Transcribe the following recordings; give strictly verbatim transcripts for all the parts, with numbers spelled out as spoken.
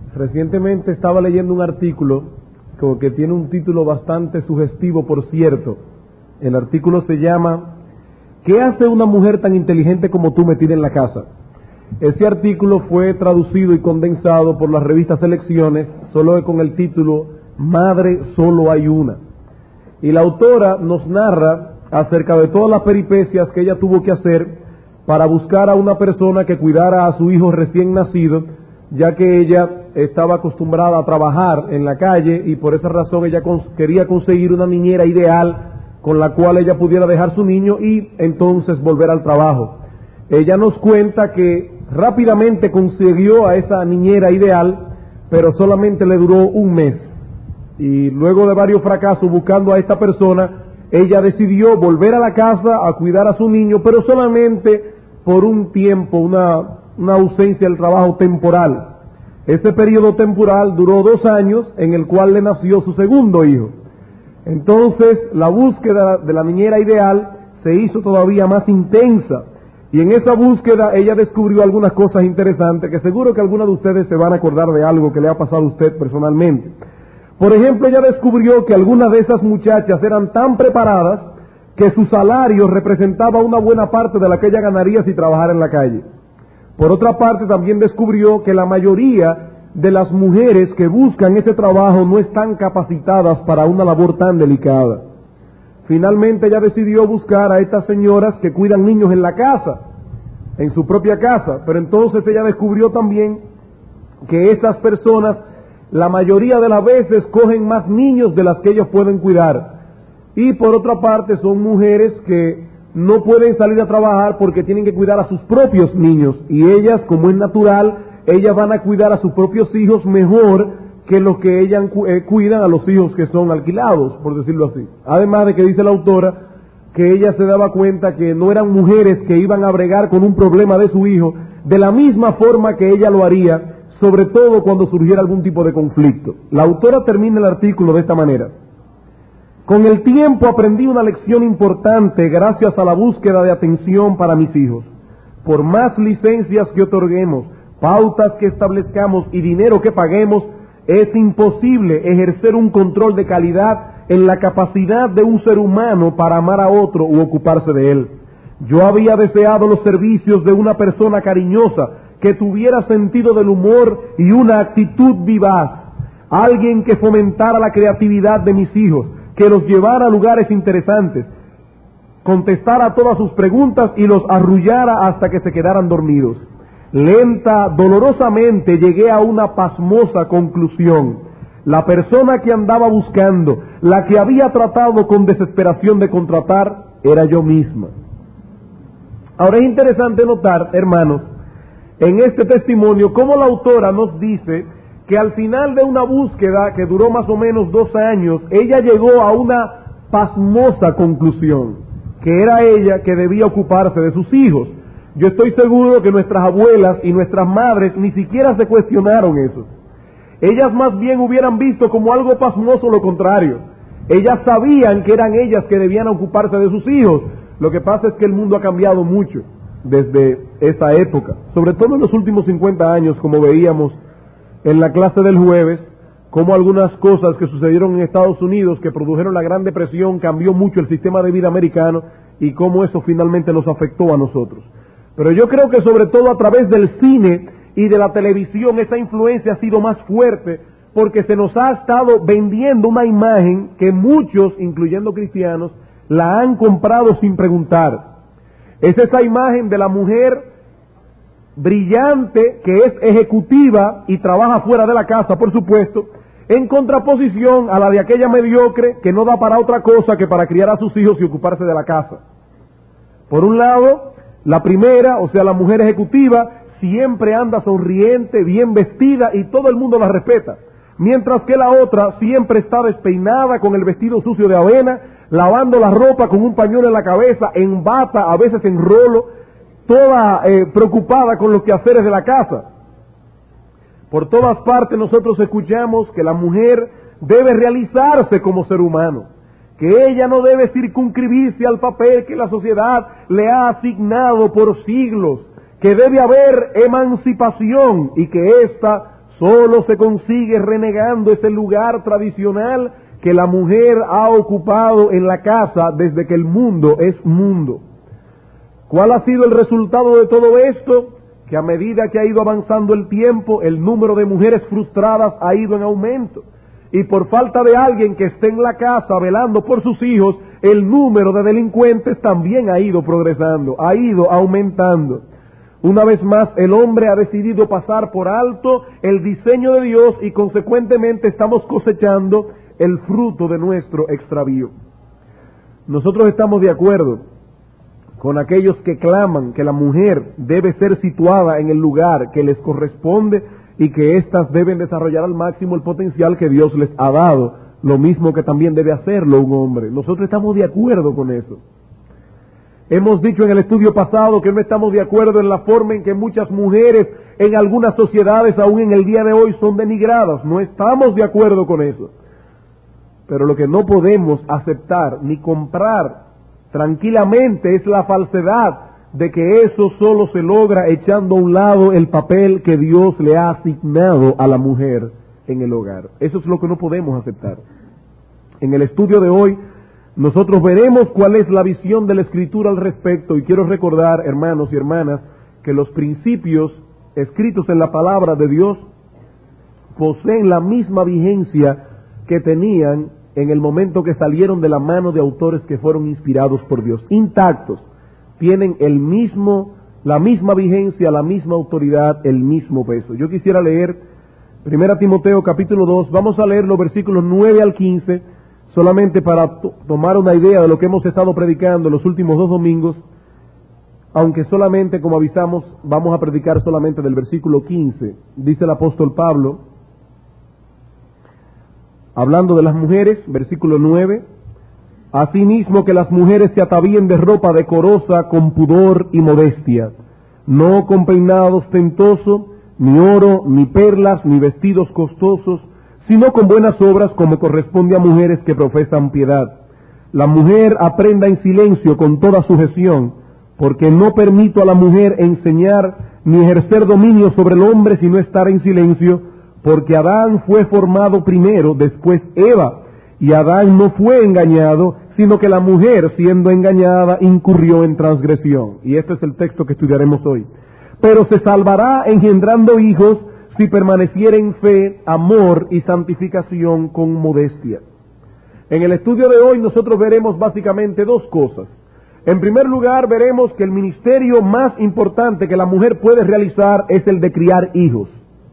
Recientemente estaba leyendo un artículo que tiene un título bastante sugestivo, por cierto. El artículo se llama ¿Qué hace una mujer tan inteligente como tú metida en la casa? Ese artículo fue traducido y condensado por la revista Selecciones, solo con el título Madre solo hay una. Y la autora nos narra acerca de todas las peripecias que ella tuvo que hacer para buscar a una persona que cuidara a su hijo recién nacido, ya que ella estaba acostumbrada a trabajar en la calle y por esa razón ella cons- quería conseguir una niñera ideal con la cual ella pudiera dejar su niño y entonces volver al trabajo. Ella nos cuenta que rápidamente consiguió a esa niñera ideal, pero solamente le duró un mes. Y luego de varios fracasos buscando a esta persona, ella decidió volver a la casa a cuidar a su niño, pero solamente por un tiempo, una, una ausencia del trabajo temporal. Ese periodo temporal duró dos años, en el cual le nació su segundo hijo. Entonces, la búsqueda de la niñera ideal se hizo todavía más intensa. Y en esa búsqueda ella descubrió algunas cosas interesantes que seguro que algunos de ustedes se van a acordar de algo que le ha pasado a usted personalmente. Por ejemplo, ella descubrió que algunas de esas muchachas eran tan preparadas que su salario representaba una buena parte de la que ella ganaría si trabajara en la calle. Por otra parte, también descubrió que la mayoría de las mujeres que buscan ese trabajo no están capacitadas para una labor tan delicada. Finalmente ella decidió buscar a estas señoras que cuidan niños en la casa, en su propia casa, pero entonces ella descubrió también que estas personas la mayoría de las veces cogen más niños de las que ellos pueden cuidar. Y por otra parte son mujeres que no pueden salir a trabajar porque tienen que cuidar a sus propios niños. Y ellas, como es natural, ellas van a cuidar a sus propios hijos mejor que los que ellas eh, cuidan a los hijos que son alquilados, por decirlo así. Además de que dice la autora que ella se daba cuenta que no eran mujeres que iban a bregar con un problema de su hijo de la misma forma que ella lo haría, sobre todo cuando surgiera algún tipo de conflicto. La autora termina el artículo de esta manera: con el tiempo aprendí una lección importante gracias a la búsqueda de atención para mis hijos. Por más licencias que otorguemos, pautas que establezcamos y dinero que paguemos, es imposible ejercer un control de calidad en la capacidad de un ser humano para amar a otro u ocuparse de él. Yo había deseado los servicios de una persona cariñosa, que tuviera sentido del humor y una actitud vivaz, alguien que fomentara la creatividad de mis hijos, que los llevara a lugares interesantes, contestara a todas sus preguntas y los arrullara hasta que se quedaran dormidos. Lenta, dolorosamente llegué a una pasmosa conclusión: la persona que andaba buscando, la que había tratado con desesperación de contratar, era yo misma. Ahora es interesante notar, hermanos, en este testimonio, cómo la autora nos dice que al final de una búsqueda que duró más o menos dos años, ella llegó a una pasmosa conclusión, que era ella que debía ocuparse de sus hijos. Yo estoy seguro que nuestras abuelas y nuestras madres ni siquiera se cuestionaron eso. Ellas más bien hubieran visto como algo pasmoso lo contrario. Ellas sabían que eran ellas que debían ocuparse de sus hijos. Lo que pasa es que el mundo ha cambiado mucho desde esa época, sobre todo en los últimos cincuenta años, como veíamos en la clase del jueves, como algunas cosas que sucedieron en Estados Unidos que produjeron la Gran Depresión cambió mucho el sistema de vida americano y cómo eso finalmente nos afectó a nosotros. Pero yo creo que sobre todo a través del cine y de la televisión esa influencia ha sido más fuerte, porque se nos ha estado vendiendo una imagen que muchos, incluyendo cristianos, la han comprado sin preguntar. Es esa imagen de la mujer brillante que es ejecutiva y trabaja fuera de la casa, por supuesto, en contraposición a la de aquella mediocre que no da para otra cosa que para criar a sus hijos y ocuparse de la casa. Por un lado, la primera, o sea, la mujer ejecutiva, siempre anda sonriente, bien vestida y todo el mundo la respeta, mientras que la otra siempre está despeinada con el vestido sucio de avena, lavando la ropa con un pañuelo en la cabeza, en bata, a veces en rolo, toda eh, preocupada con los quehaceres de la casa. Por todas partes nosotros escuchamos que la mujer debe realizarse como ser humano, que ella no debe circunscribirse al papel que la sociedad le ha asignado por siglos, que debe haber emancipación y que ésta solo se consigue renegando ese lugar tradicional que la mujer ha ocupado en la casa desde que el mundo es mundo. ¿Cuál ha sido el resultado de todo esto? Que a medida que ha ido avanzando el tiempo, el número de mujeres frustradas ha ido en aumento. Y por falta de alguien que esté en la casa velando por sus hijos, el número de delincuentes también ha ido progresando, ha ido aumentando. Una vez más, el hombre ha decidido pasar por alto el diseño de Dios y consecuentemente estamos cosechando el fruto de nuestro extravío. Nosotros estamos de acuerdo con aquellos que claman que la mujer debe ser situada en el lugar que les corresponde y que éstas deben desarrollar al máximo el potencial que Dios les ha dado, lo mismo que también debe hacerlo un hombre. Nosotros estamos de acuerdo con eso. Hemos dicho en el estudio pasado que no estamos de acuerdo en la forma en que muchas mujeres en algunas sociedades, aún en el día de hoy, son denigradas. No estamos de acuerdo con eso. Pero lo que no podemos aceptar ni comprar tranquilamente es la falsedad de que eso solo se logra echando a un lado el papel que Dios le ha asignado a la mujer en el hogar. Eso es lo que no podemos aceptar. En el estudio de hoy, nosotros veremos cuál es la visión de la Escritura al respecto, y quiero recordar, hermanos y hermanas, que los principios escritos en la palabra de Dios poseen la misma vigencia que tenían en el momento que salieron de la mano de autores que fueron inspirados por Dios, intactos, tienen el mismo, la misma vigencia, la misma autoridad, el mismo peso. Yo quisiera leer Primera Timoteo capítulo dos, vamos a leer los versículos nueve al quince, solamente para to- tomar una idea de lo que hemos estado predicando los últimos dos domingos, aunque solamente, como avisamos, vamos a predicar solamente del versículo quince. Dice el apóstol Pablo, hablando de las mujeres, versículo nueve, asimismo que las mujeres se atavíen de ropa decorosa con pudor y modestia, no con peinado ostentoso, ni oro, ni perlas, ni vestidos costosos, sino con buenas obras como corresponde a mujeres que profesan piedad. La mujer aprenda en silencio con toda sujeción, porque no permito a la mujer enseñar ni ejercer dominio sobre el hombre sino estar en silencio, porque Adán fue formado primero, después Eva, y Adán no fue engañado, sino que la mujer, siendo engañada, incurrió en transgresión. Y este es el texto que estudiaremos hoy. Pero se salvará engendrando hijos si permaneciera en fe, amor y santificación con modestia. En el estudio de hoy nosotros veremos básicamente dos cosas. En primer lugar, veremos que el ministerio más importante que la mujer puede realizar es el de criar hijos.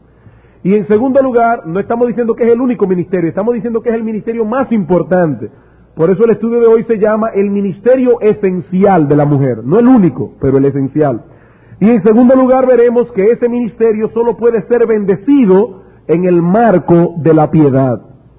Y en segundo lugar, no estamos diciendo que es el único ministerio, estamos diciendo que es el ministerio más importante. Por eso el estudio de hoy se llama el ministerio esencial de la mujer. No el único, pero el esencial. Y en segundo lugar veremos que ese ministerio solo puede ser bendecido en el marco de la piedad.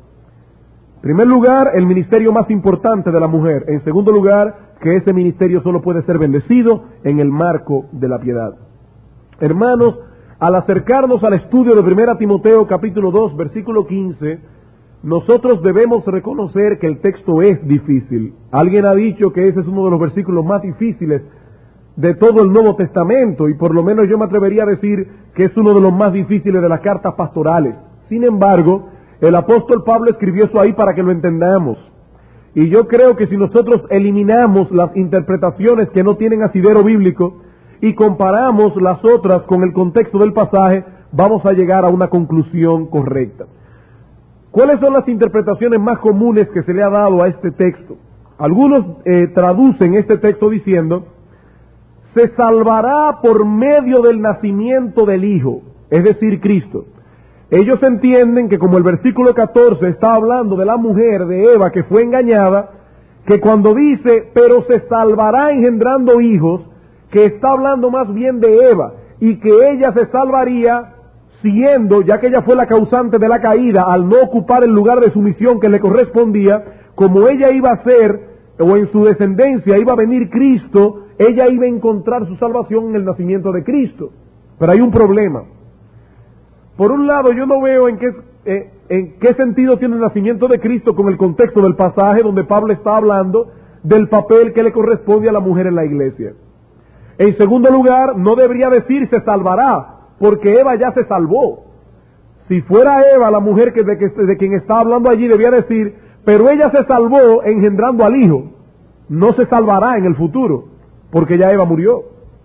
En primer lugar, el ministerio más importante de la mujer. En segundo lugar, que ese ministerio solo puede ser bendecido en el marco de la piedad. Hermanos, al acercarnos al estudio de Primera Timoteo capítulo dos, versículo quince, nosotros debemos reconocer que el texto es difícil. Alguien ha dicho que ese es uno de los versículos más difíciles de todo el Nuevo Testamento, y por lo menos yo me atrevería a decir que es uno de los más difíciles de las cartas pastorales. Sin embargo, el apóstol Pablo escribió eso ahí para que lo entendamos. Y yo creo que si nosotros eliminamos las interpretaciones que no tienen asidero bíblico y comparamos las otras con el contexto del pasaje, vamos a llegar a una conclusión correcta. ¿Cuáles son las interpretaciones más comunes que se le ha dado a este texto? Algunos eh, traducen este texto diciendo, se salvará por medio del nacimiento del Hijo, es decir, Cristo. Ellos entienden que como el versículo catorce está hablando de la mujer de Eva que fue engañada, que cuando dice, pero se salvará engendrando hijos, que está hablando más bien de Eva, y que ella se salvaría siendo, ya que ella fue la causante de la caída, al no ocupar el lugar de sumisión que le correspondía, como ella iba a ser, o en su descendencia iba a venir Cristo, ella iba a encontrar su salvación en el nacimiento de Cristo. Pero hay un problema. Por un lado, yo no veo en qué, eh, en qué sentido tiene el nacimiento de Cristo con el contexto del pasaje donde Pablo está hablando del papel que le corresponde a la mujer en la iglesia. En segundo lugar, no debería decir se salvará, porque Eva ya se salvó. Si fuera Eva la mujer que de, que, de quien está hablando allí, debía decir, pero ella se salvó engendrando al hijo, no se salvará en el futuro, porque ya Eva murió.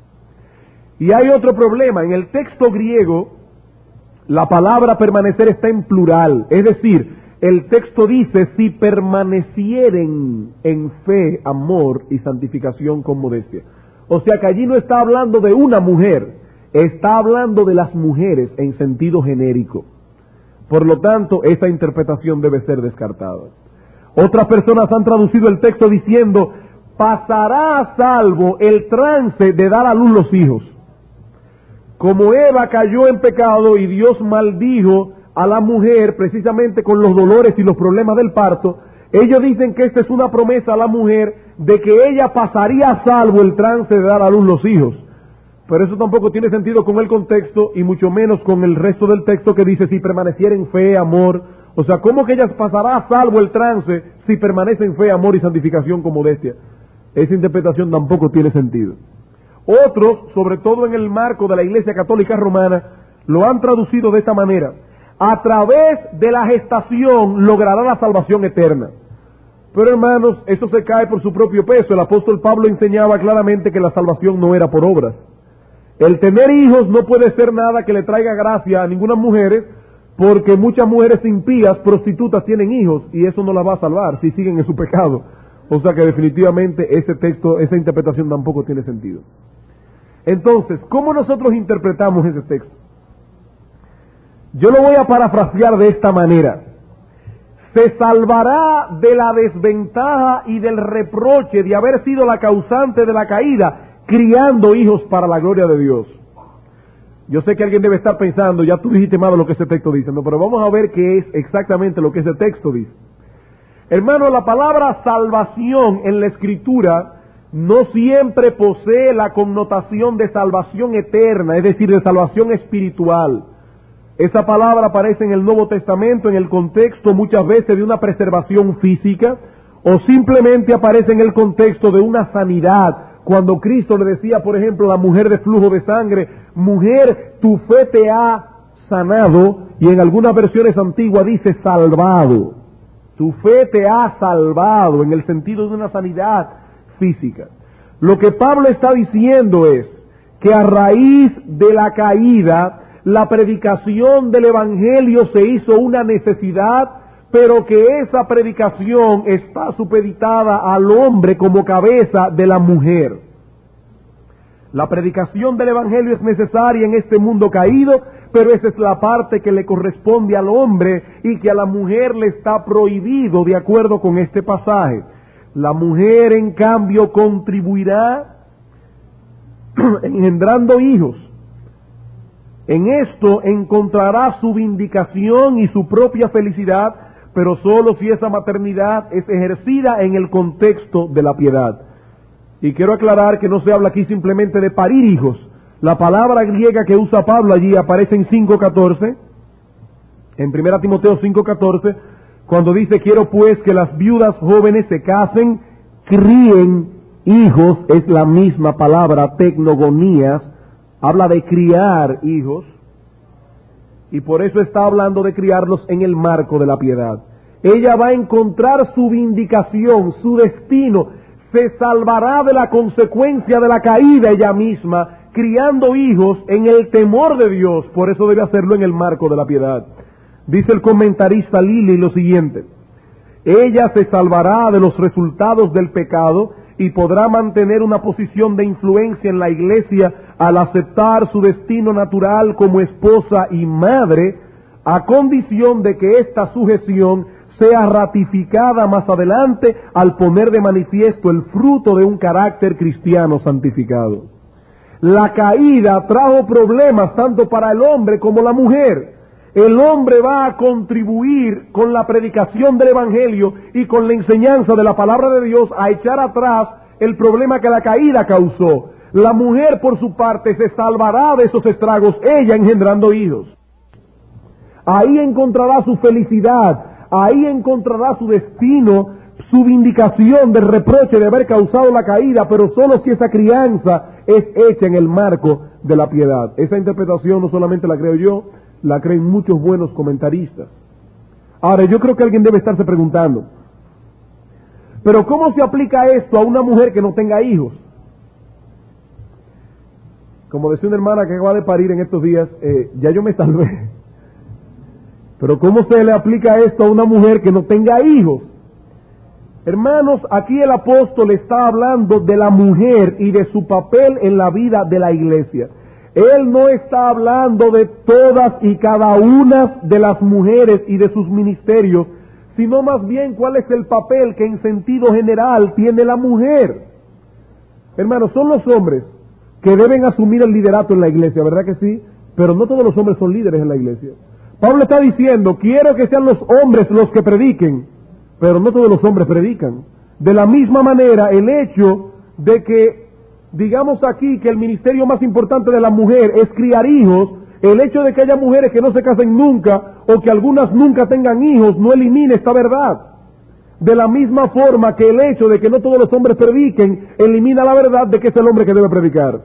Y hay otro problema, en el texto griego, la palabra permanecer está en plural, es decir, el texto dice, si permanecieren en fe, amor y santificación con modestia. O sea que allí no está hablando de una mujer, está hablando de las mujeres en sentido genérico. Por lo tanto, esa interpretación debe ser descartada. Otras personas han traducido el texto diciendo, pasará a salvo el trance de dar a luz los hijos. Como Eva cayó en pecado y Dios maldijo a la mujer precisamente con los dolores y los problemas del parto, ellos dicen que esta es una promesa a la mujer de que ella pasaría a salvo el trance de dar a luz los hijos. Pero eso tampoco tiene sentido con el contexto y mucho menos con el resto del texto que dice si permaneciera en fe, amor. O sea, ¿cómo que ella pasará a salvo el trance si permanece en fe, amor y santificación con modestia? Esa interpretación tampoco tiene sentido. Otros, sobre todo en el marco de la Iglesia Católica Romana, lo han traducido de esta manera. A través de la gestación logrará la salvación eterna. Pero hermanos, eso se cae por su propio peso. El apóstol Pablo enseñaba claramente que la salvación no era por obras. El tener hijos no puede ser nada que le traiga gracia a ninguna mujer, porque muchas mujeres impías, prostitutas, tienen hijos y eso no las va a salvar si siguen en su pecado. O sea que definitivamente ese texto, esa interpretación tampoco tiene sentido. Entonces, ¿cómo nosotros interpretamos ese texto? Yo lo voy a parafrasear de esta manera. Se salvará de la desventaja y del reproche de haber sido la causante de la caída, criando hijos para la gloria de Dios. Yo sé que alguien debe estar pensando, ya tú dijiste más de lo que ese texto dice, ¿no? Pero vamos a ver qué es exactamente lo que ese texto dice. Hermano, la palabra salvación en la Escritura no siempre posee la connotación de salvación eterna, es decir, de salvación espiritual. Esa palabra aparece en el Nuevo Testamento en el contexto muchas veces de una preservación física, o simplemente aparece en el contexto de una sanidad. Cuando Cristo le decía, por ejemplo, a la mujer de flujo de sangre, mujer, tu fe te ha sanado, y en algunas versiones antiguas dice salvado. Tu fe te ha salvado, en el sentido de una sanidad física. Lo que Pablo está diciendo es que a raíz de la caída, la predicación del Evangelio se hizo una necesidad, pero que esa predicación está supeditada al hombre como cabeza de la mujer. La predicación del Evangelio es necesaria en este mundo caído, pero esa es la parte que le corresponde al hombre y que a la mujer le está prohibido de acuerdo con este pasaje. La mujer, en cambio, contribuirá engendrando hijos. En esto encontrará su vindicación y su propia felicidad, pero solo si esa maternidad es ejercida en el contexto de la piedad. Y quiero aclarar que no se habla aquí simplemente de parir hijos. La palabra griega que usa Pablo allí aparece en cinco catorce, en primera Timoteo cinco catorce, cuando dice, quiero pues que las viudas jóvenes se casen, críen hijos, es la misma palabra, tecnogonías, habla de criar hijos, y por eso está hablando de criarlos en el marco de la piedad. Ella va a encontrar su vindicación, su destino, se salvará de la consecuencia de la caída ella misma, criando hijos en el temor de Dios, por eso debe hacerlo en el marco de la piedad. Dice el comentarista Lilly lo siguiente: ella se salvará de los resultados del pecado y podrá mantener una posición de influencia en la iglesia al aceptar su destino natural como esposa y madre, a condición de que esta sujeción sea ratificada más adelante al poner de manifiesto el fruto de un carácter cristiano santificado. La caída trajo problemas tanto para el hombre como la mujer. El hombre va a contribuir con la predicación del Evangelio y con la enseñanza de la palabra de Dios a echar atrás el problema que la caída causó. La mujer, por su parte, se salvará de esos estragos, ella engendrando hijos. Ahí encontrará su felicidad, ahí encontrará su destino, su vindicación del reproche de haber causado la caída, pero solo si esa crianza es hecha en el marco de la piedad. Esa interpretación no solamente la creo yo, la creen muchos buenos comentaristas. Ahora, yo creo que alguien debe estarse preguntando, ¿pero cómo se aplica esto a una mujer que no tenga hijos? Como decía una hermana que acaba de parir en estos días, eh, ya yo me salvé. Pero ¿cómo se le aplica esto a una mujer que no tenga hijos? Hermanos, aquí el apóstol está hablando de la mujer y de su papel en la vida de la iglesia. Él no está hablando de todas y cada una de las mujeres y de sus ministerios, sino más bien cuál es el papel que en sentido general tiene la mujer. Hermanos, son los hombres que deben asumir el liderato en la iglesia, ¿verdad que sí? Pero no todos los hombres son líderes en la iglesia. Pablo está diciendo, quiero que sean los hombres los que prediquen, pero no todos los hombres predican. De la misma manera, el hecho de que, digamos aquí, que el ministerio más importante de la mujer es criar hijos, el hecho de que haya mujeres que no se casen nunca, o que algunas nunca tengan hijos, no elimina esta verdad. De la misma forma que el hecho de que no todos los hombres prediquen, elimina la verdad de que es el hombre que debe predicar.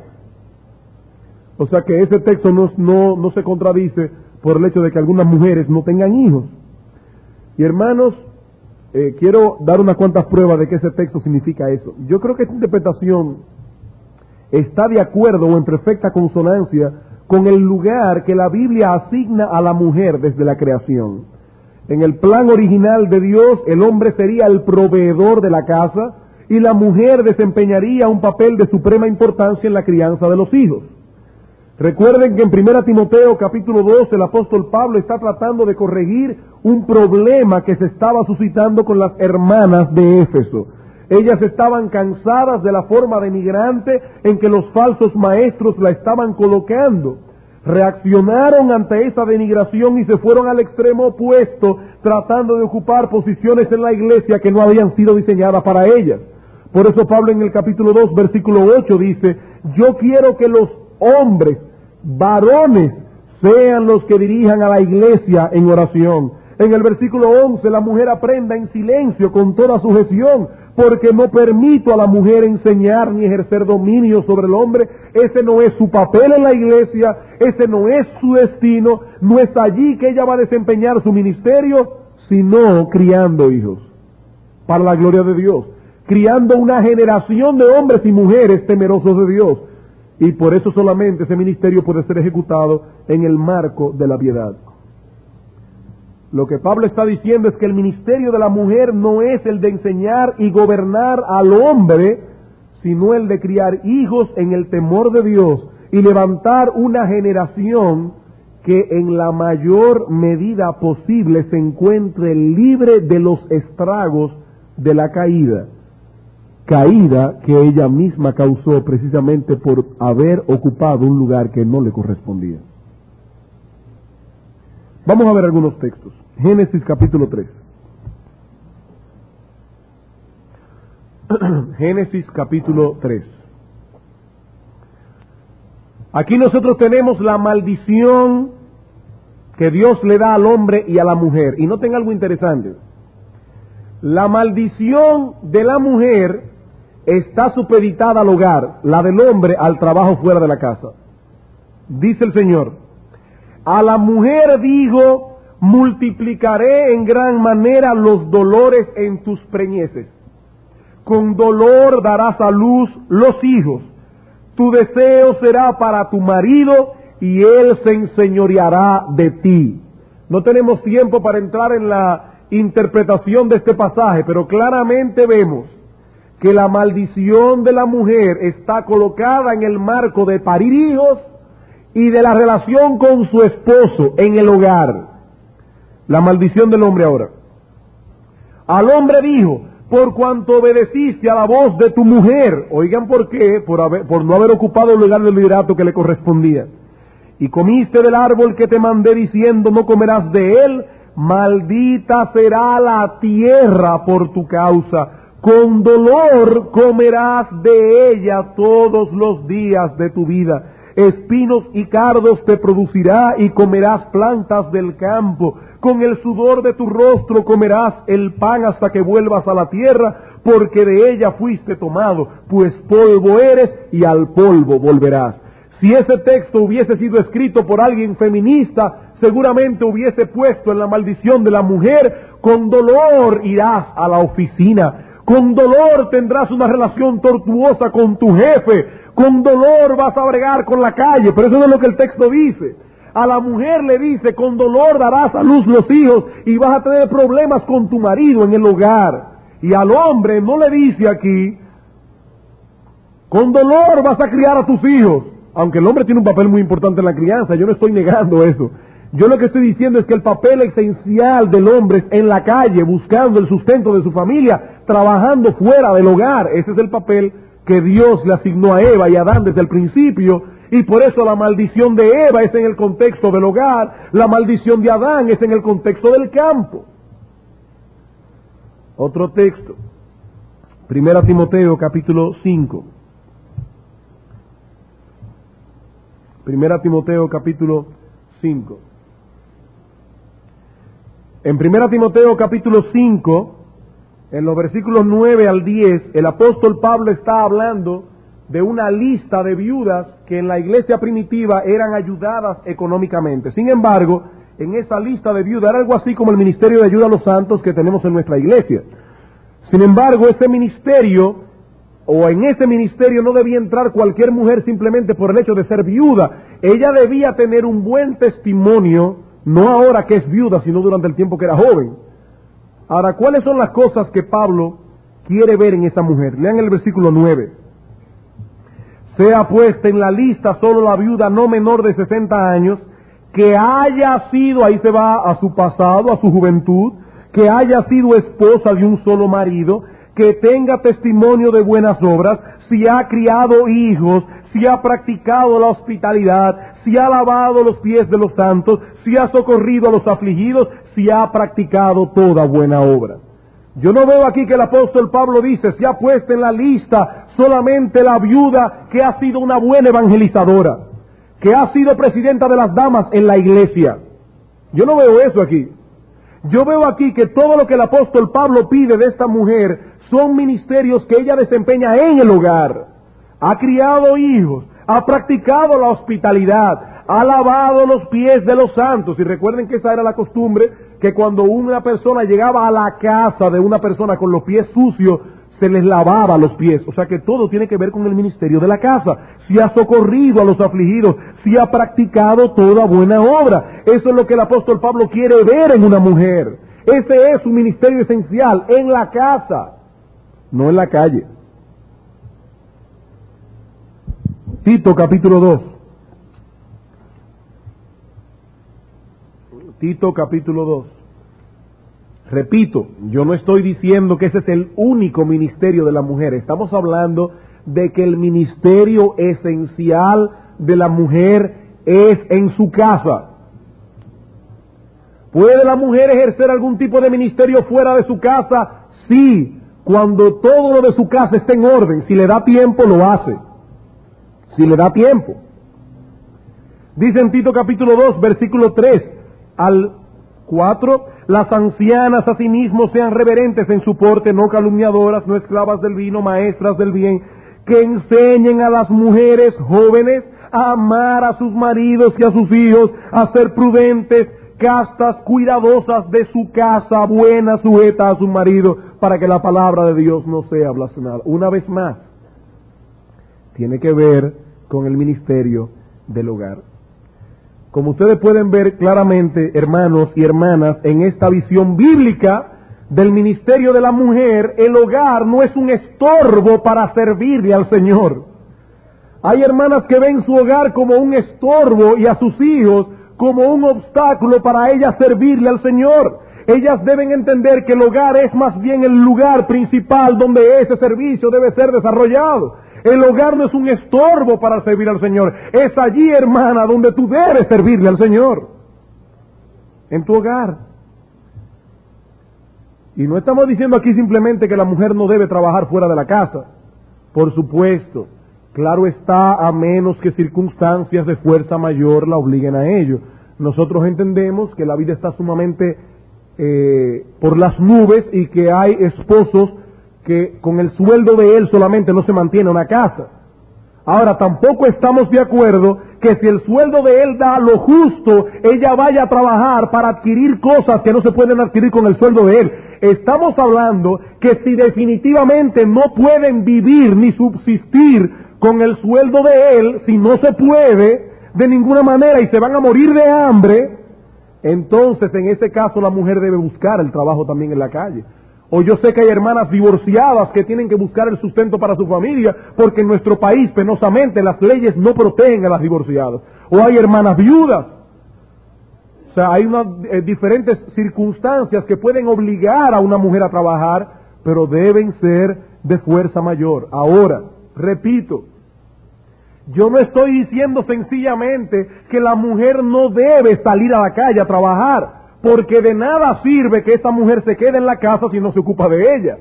O sea que ese texto no, no, no se contradice por el hecho de que algunas mujeres no tengan hijos. Y hermanos, eh, quiero dar unas cuantas pruebas de que ese texto significa eso. Yo creo que esta interpretación está de acuerdo o en perfecta consonancia con el lugar que la Biblia asigna a la mujer desde la creación. En el plan original de Dios, el hombre sería el proveedor de la casa y la mujer desempeñaría un papel de suprema importancia en la crianza de los hijos. Recuerden que en primera Timoteo capítulo dos el apóstol Pablo está tratando de corregir un problema que se estaba suscitando con las hermanas de Éfeso. Ellas estaban cansadas de la forma denigrante en que los falsos maestros la estaban colocando. Reaccionaron ante esa denigración y se fueron al extremo opuesto, tratando de ocupar posiciones en la iglesia que no habían sido diseñadas para ellas. Por eso Pablo en el capítulo dos, versículo ocho dice, yo quiero que los hombres, varones, sean los que dirijan a la iglesia en oración. En el versículo once, la mujer aprenda en silencio con toda sujeción, porque no permito a la mujer enseñar ni ejercer dominio sobre el hombre. Ese no es su papel en la iglesia, ese no es su destino, no es allí que ella va a desempeñar su ministerio, sino criando hijos, para la gloria de Dios, criando una generación de hombres y mujeres temerosos de Dios. Y por eso solamente ese ministerio puede ser ejecutado en el marco de la piedad. Lo que Pablo está diciendo es que el ministerio de la mujer no es el de enseñar y gobernar al hombre, sino el de criar hijos en el temor de Dios y levantar una generación que en la mayor medida posible se encuentre libre de los estragos de la caída. Caída que ella misma causó precisamente por haber ocupado un lugar que no le correspondía. Vamos a ver algunos textos. Génesis capítulo tres. Génesis capítulo tres. Aquí nosotros tenemos la maldición que Dios le da al hombre y a la mujer. Y noten algo interesante. La maldición de la mujer está supeditada al hogar, la del hombre al trabajo fuera de la casa. Dice el Señor, a la mujer digo, multiplicaré en gran manera los dolores en tus preñeces. Con dolor darás a luz los hijos. Tu deseo será para tu marido y él se enseñoreará de ti. No tenemos tiempo para entrar en la interpretación de este pasaje, pero claramente vemos que la maldición de la mujer está colocada en el marco de parir hijos y de la relación con su esposo en el hogar. La maldición del hombre ahora. Al hombre dijo, por cuanto obedeciste a la voz de tu mujer, oigan por qué, por, haber, por no haber ocupado el lugar del liderato que le correspondía, y comiste del árbol que te mandé diciendo, no comerás de él, maldita será la tierra por tu causa, con dolor comerás de ella todos los días de tu vida. Espinos y cardos te producirá y comerás plantas del campo. Con el sudor de tu rostro comerás el pan hasta que vuelvas a la tierra, porque de ella fuiste tomado, pues polvo eres y al polvo volverás. Si ese texto hubiese sido escrito por alguien feminista, seguramente hubiese puesto en la maldición de la mujer: con dolor irás a la oficina, con dolor tendrás una relación tortuosa con tu jefe, con dolor vas a bregar con la calle. Pero eso no es lo que el texto dice. A la mujer le dice: con dolor darás a luz los hijos y vas a tener problemas con tu marido en el hogar. Y al hombre no le dice aquí: con dolor vas a criar a tus hijos. Aunque el hombre tiene un papel muy importante en la crianza, yo no estoy negando eso. Yo lo que estoy diciendo es que el papel esencial del hombre es en la calle, buscando el sustento de su familia, trabajando fuera del hogar. Ese es el papel que Dios le asignó a Eva y a Adán desde el principio, y por eso la maldición de Eva es en el contexto del hogar, la maldición de Adán es en el contexto del campo. Otro texto, Primera Timoteo capítulo cinco. Primera Timoteo capítulo cinco. En Primera Timoteo capítulo cinco, en los versículos nueve al diez, el apóstol Pablo está hablando de una lista de viudas que en la iglesia primitiva eran ayudadas económicamente. Sin embargo, en esa lista de viudas era algo así como el ministerio de ayuda a los santos que tenemos en nuestra iglesia. Sin embargo, ese ministerio, o en ese ministerio no debía entrar cualquier mujer simplemente por el hecho de ser viuda. Ella debía tener un buen testimonio, no ahora que es viuda, sino durante el tiempo que era joven. Ahora, ¿cuáles son las cosas que Pablo quiere ver en esa mujer? Lean el versículo nueve. Sea puesta en la lista solo la viuda no menor de sesenta años, que haya sido, ahí se va a su pasado, a su juventud, que haya sido esposa de un solo marido, que tenga testimonio de buenas obras, si ha criado hijos, si ha practicado la hospitalidad, si ha lavado los pies de los santos, si ha socorrido a los afligidos, si ha practicado toda buena obra. Yo no veo aquí que el apóstol Pablo dice: se ha puesto en la lista solamente la viuda que ha sido una buena evangelizadora, que ha sido presidenta de las damas en la iglesia. Yo no veo eso aquí. Yo veo aquí que todo lo que el apóstol Pablo pide de esta mujer son ministerios que ella desempeña en el hogar. Ha criado hijos, ha practicado la hospitalidad, ha lavado los pies de los santos. Y recuerden que esa era la costumbre, que cuando una persona llegaba a la casa de una persona con los pies sucios, se les lavaba los pies. O sea que todo tiene que ver con el ministerio de la casa. Si ha socorrido a los afligidos, si ha practicado toda buena obra. Eso es lo que el apóstol Pablo quiere ver en una mujer. Ese es su ministerio esencial, en la casa, no en la calle. Tito capítulo dos. Tito capítulo dos. Repito, yo no estoy diciendo que ese es el único ministerio de la mujer. Estamos hablando de que el ministerio esencial de la mujer es en su casa. ¿Puede la mujer ejercer algún tipo de ministerio fuera de su casa? Sí, cuando todo lo de su casa esté en orden. Si le da tiempo, lo hace. Si le da tiempo. Dice en Tito capítulo dos, versículo tres al cuatro: las ancianas asimismo sean reverentes en su porte, no calumniadoras, no esclavas del vino, maestras del bien, que enseñen a las mujeres jóvenes a amar a sus maridos y a sus hijos, a ser prudentes, castas, cuidadosas de su casa, buenas, sujetas a su marido, para que la palabra de Dios no sea blasfemada. Una vez más, tiene que ver con el ministerio del hogar. Como ustedes pueden ver claramente, hermanos y hermanas, en esta visión bíblica del ministerio de la mujer, el hogar no es un estorbo para servirle al Señor. Hay hermanas que ven su hogar como un estorbo y a sus hijos como un obstáculo para ellas servirle al Señor. Ellas deben entender que el hogar es más bien el lugar principal donde ese servicio debe ser desarrollado. El hogar no es un estorbo para servir al Señor. Es allí, hermana, donde tú debes servirle al Señor. En tu hogar. Y no estamos diciendo aquí simplemente que la mujer no debe trabajar fuera de la casa. Por supuesto. Claro está, a menos que circunstancias de fuerza mayor la obliguen a ello. Nosotros entendemos que la vida está sumamente eh, por las nubes y que hay esposos que con el sueldo de él solamente no se mantiene una casa. Ahora, tampoco estamos de acuerdo que si el sueldo de él da lo justo, ella vaya a trabajar para adquirir cosas que no se pueden adquirir con el sueldo de él. Estamos hablando que si definitivamente no pueden vivir ni subsistir con el sueldo de él, si no se puede de ninguna manera y se van a morir de hambre, entonces en ese caso la mujer debe buscar el trabajo también en la calle. O yo sé que hay hermanas divorciadas que tienen que buscar el sustento para su familia, porque en nuestro país, penosamente, las leyes no protegen a las divorciadas. O hay hermanas viudas. O sea, hay unas eh, diferentes circunstancias que pueden obligar a una mujer a trabajar, pero deben ser de fuerza mayor. Ahora, repito, yo no estoy diciendo sencillamente que la mujer no debe salir a la calle a trabajar, porque de nada sirve que esta mujer se quede en la casa si no se ocupa de ella.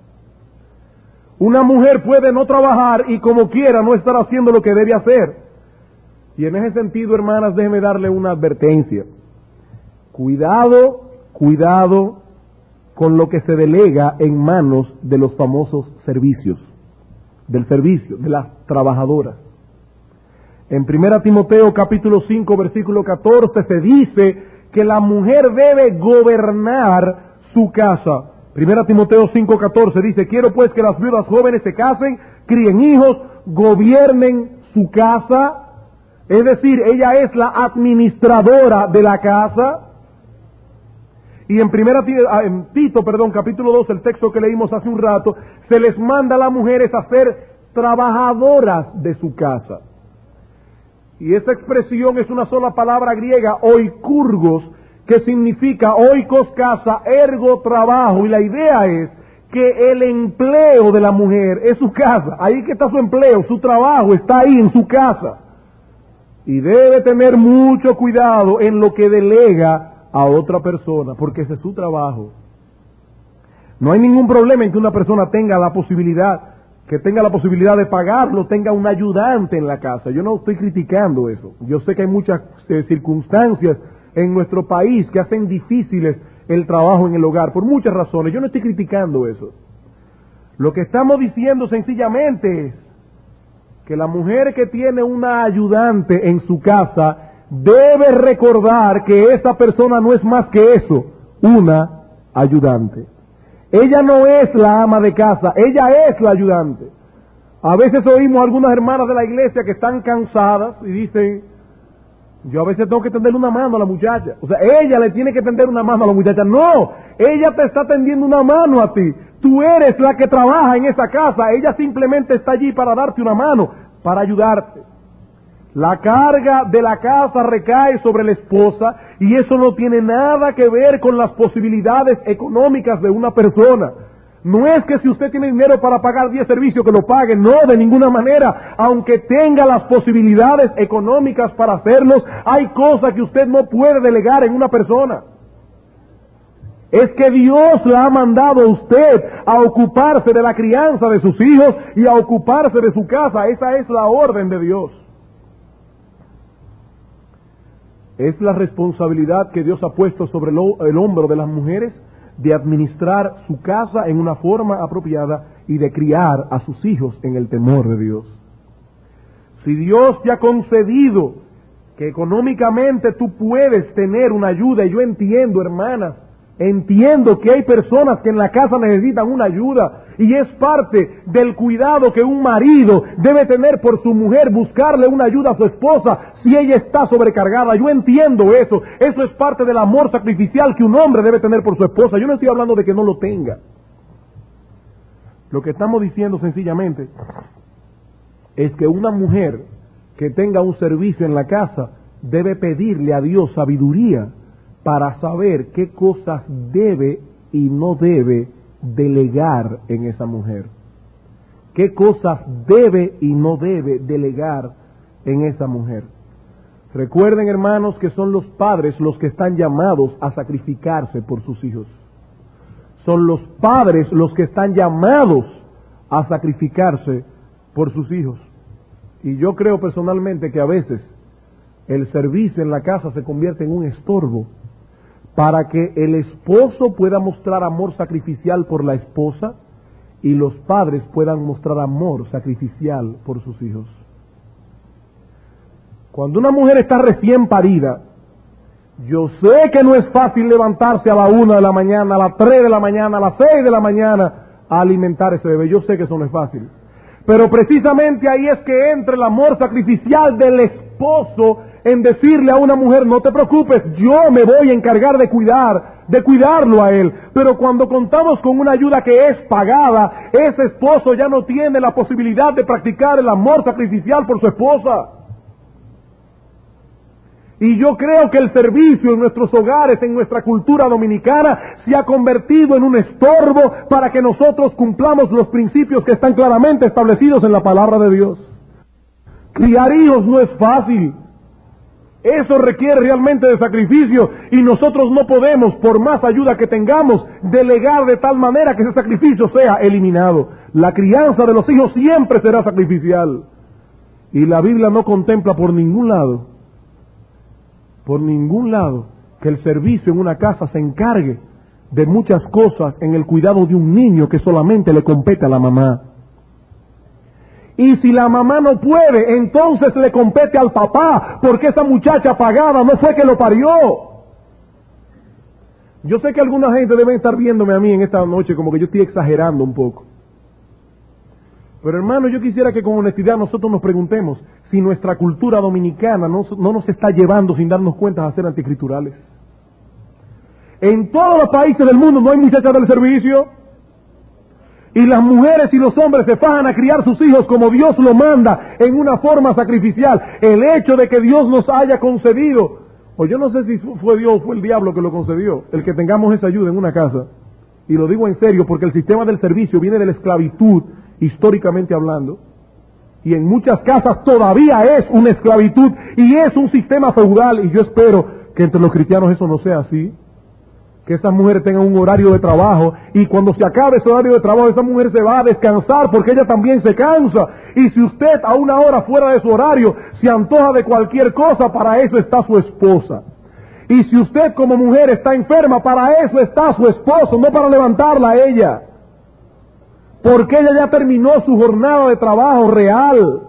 Una mujer puede no trabajar y como quiera no estar haciendo lo que debe hacer. Y en ese sentido, hermanas, déjeme darle una advertencia. Cuidado, cuidado con lo que se delega en manos de los famosos servicios, del servicio, de las trabajadoras. En primera Timoteo capítulo cinco versículo catorce se dice que la mujer debe gobernar su casa. Primera Timoteo cinco catorce dice, quiero pues que las viudas jóvenes se casen, críen hijos, gobiernen su casa. Es decir, ella es la administradora de la casa. Y en primera en Tito, perdón, capítulo dos, el texto que leímos hace un rato, se les manda a las mujeres a ser trabajadoras de su casa. Y esa expresión es una sola palabra griega, oikurgos, que significa oikos casa, ergo trabajo. Y la idea es que el empleo de la mujer es su casa. Ahí que está su empleo, su trabajo está ahí en su casa. Y debe tener mucho cuidado en lo que delega a otra persona, porque ese es su trabajo. No hay ningún problema en que una persona tenga la posibilidad que tenga la posibilidad de pagarlo, tenga un ayudante en la casa. Yo no estoy criticando eso. Yo sé que hay muchas eh, circunstancias en nuestro país que hacen difíciles el trabajo en el hogar, por muchas razones. Yo no estoy criticando eso. Lo que estamos diciendo sencillamente es que la mujer que tiene una ayudante en su casa debe recordar que esa persona no es más que eso, una ayudante. Ella no es la ama de casa, ella es la ayudante. A veces oímos a algunas hermanas de la iglesia que están cansadas y dicen, yo a veces tengo que tenderle una mano a la muchacha. O sea, ella le tiene que tender una mano a la muchacha. No, ella te está tendiendo una mano a ti. Tú eres la que trabaja en esa casa. Ella simplemente está allí para darte una mano, para ayudarte. La carga de la casa recae sobre la esposa y eso no tiene nada que ver con las posibilidades económicas de una persona. No es que si usted tiene dinero para pagar diez servicios que lo pague, no, de ninguna manera. Aunque tenga las posibilidades económicas para hacerlos, hay cosas que usted no puede delegar en una persona. Es que Dios la ha mandado a usted a ocuparse de la crianza de sus hijos y a ocuparse de su casa. Esa es la orden de Dios. Es la responsabilidad que Dios ha puesto sobre el hombro de las mujeres de administrar su casa en una forma apropiada y de criar a sus hijos en el temor de Dios. Si Dios te ha concedido que económicamente tú puedes tener una ayuda, y yo entiendo, hermanas, entiendo que hay personas que en la casa necesitan una ayuda y es parte del cuidado que un marido debe tener por su mujer, buscarle una ayuda a su esposa si ella está sobrecargada. Yo entiendo eso, eso es parte del amor sacrificial que un hombre debe tener por su esposa. Yo no estoy hablando de que no lo tenga. Lo que estamos diciendo sencillamente es que una mujer que tenga un servicio en la casa debe pedirle a Dios sabiduría para saber qué cosas debe y no debe delegar en esa mujer. Qué cosas debe y no debe delegar en esa mujer. Recuerden, hermanos, que son los padres los que están llamados a sacrificarse por sus hijos. Son los padres los que están llamados a sacrificarse por sus hijos. Y yo creo personalmente que a veces el servicio en la casa se convierte en un estorbo para que el esposo pueda mostrar amor sacrificial por la esposa y los padres puedan mostrar amor sacrificial por sus hijos. Cuando una mujer está recién parida, yo sé que no es fácil levantarse a la una de la mañana, a las tres de la mañana, a las seis de la mañana a alimentar a ese bebé. Yo sé que eso no es fácil. Pero precisamente ahí es que entra el amor sacrificial del esposo en decirle a una mujer, no te preocupes, yo me voy a encargar de cuidar, de cuidarlo a él. Pero cuando contamos con una ayuda que es pagada, ese esposo ya no tiene la posibilidad de practicar el amor sacrificial por su esposa. Y yo creo que el servicio en nuestros hogares, en nuestra cultura dominicana, se ha convertido en un estorbo para que nosotros cumplamos los principios que están claramente establecidos en la palabra de Dios. Criar hijos no es fácil. Eso requiere realmente de sacrificio y nosotros no podemos, por más ayuda que tengamos, delegar de tal manera que ese sacrificio sea eliminado. La crianza de los hijos siempre será sacrificial. Y la Biblia no contempla por ningún lado por ningún lado que el servicio en una casa se encargue de muchas cosas en el cuidado de un niño que solamente le compete a la mamá. Y si la mamá no puede, entonces le compete al papá, porque esa muchacha pagada no fue que lo parió. Yo sé que alguna gente debe estar viéndome a mí en esta noche como que yo estoy exagerando un poco. Pero hermano, yo quisiera que con honestidad nosotros nos preguntemos si nuestra cultura dominicana no, no nos está llevando sin darnos cuenta a ser antiescriturales. En todos los países del mundo no hay muchachas del servicio. Y las mujeres y los hombres se fajan a criar sus hijos como Dios lo manda, en una forma sacrificial. El hecho de que Dios nos haya concedido, o yo no sé si fue Dios o fue el diablo que lo concedió, el que tengamos esa ayuda en una casa. Y lo digo en serio porque el sistema del servicio viene de la esclavitud, históricamente hablando, y en muchas casas todavía es una esclavitud y es un sistema feudal, y yo espero que entre los cristianos eso no sea así, que esas mujeres tengan un horario de trabajo y cuando se acabe ese horario de trabajo esa mujer se va a descansar porque ella también se cansa, y si usted a una hora fuera de su horario se antoja de cualquier cosa, para eso está su esposa. Y si usted como mujer está enferma, para eso está su esposo, no para levantarla a ella. Porque ella ya terminó su jornada de trabajo real.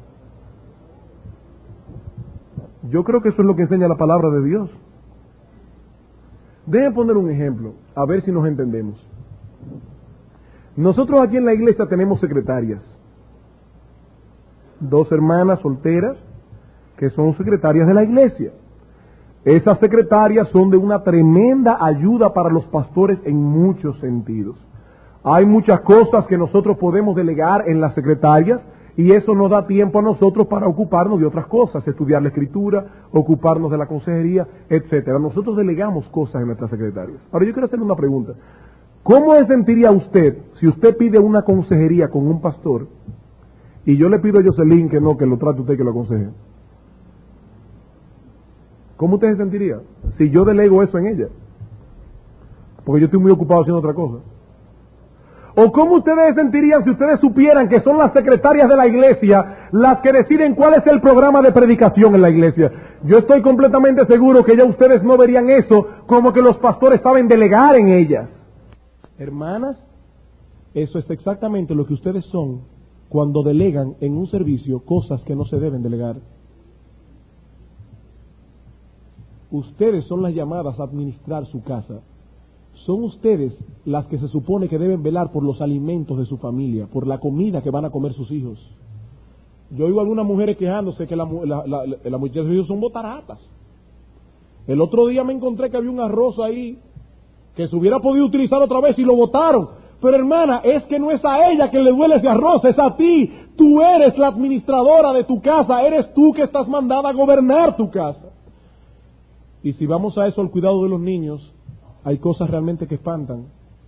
Yo creo que eso es lo que enseña la palabra de Dios. Déjenme poner un ejemplo, a ver si nos entendemos. Nosotros aquí en la iglesia tenemos secretarias. Dos hermanas solteras que son secretarias de la iglesia. Esas secretarias son de una tremenda ayuda para los pastores en muchos sentidos. Hay muchas cosas que nosotros podemos delegar en las secretarias y eso nos da tiempo a nosotros para ocuparnos de otras cosas, estudiar la escritura, ocuparnos de la consejería, etcétera. Nosotros delegamos cosas en nuestras secretarias. Ahora yo quiero hacerle una pregunta. ¿Cómo se sentiría usted si usted pide una consejería con un pastor y yo le pido a Jocelyn que no, que lo trate usted, que lo aconseje? ¿Cómo usted se sentiría si yo delego eso en ella? Porque yo estoy muy ocupado haciendo otra cosa. ¿O cómo ustedes se sentirían si ustedes supieran que son las secretarias de la iglesia las que deciden cuál es el programa de predicación en la iglesia? Yo estoy completamente seguro que ya ustedes no verían eso como que los pastores saben delegar en ellas. Hermanas, eso es exactamente lo que ustedes son cuando delegan en un servicio cosas que no se deben delegar. Ustedes son las llamadas a administrar su casa. Son ustedes las que se supone que deben velar por los alimentos de su familia, por la comida que van a comer sus hijos. Yo oigo a algunas mujeres quejándose que la, la, la, la, la muchacha de sus hijos son botaratas. El otro día me encontré que había un arroz ahí que se hubiera podido utilizar otra vez y lo botaron. Pero hermana, es que no es a ella que le duele ese arroz, es a ti. Tú eres la administradora de tu casa, eres tú que estás mandada a gobernar tu casa. Y si vamos a eso, al cuidado de los niños, hay cosas realmente que espantan.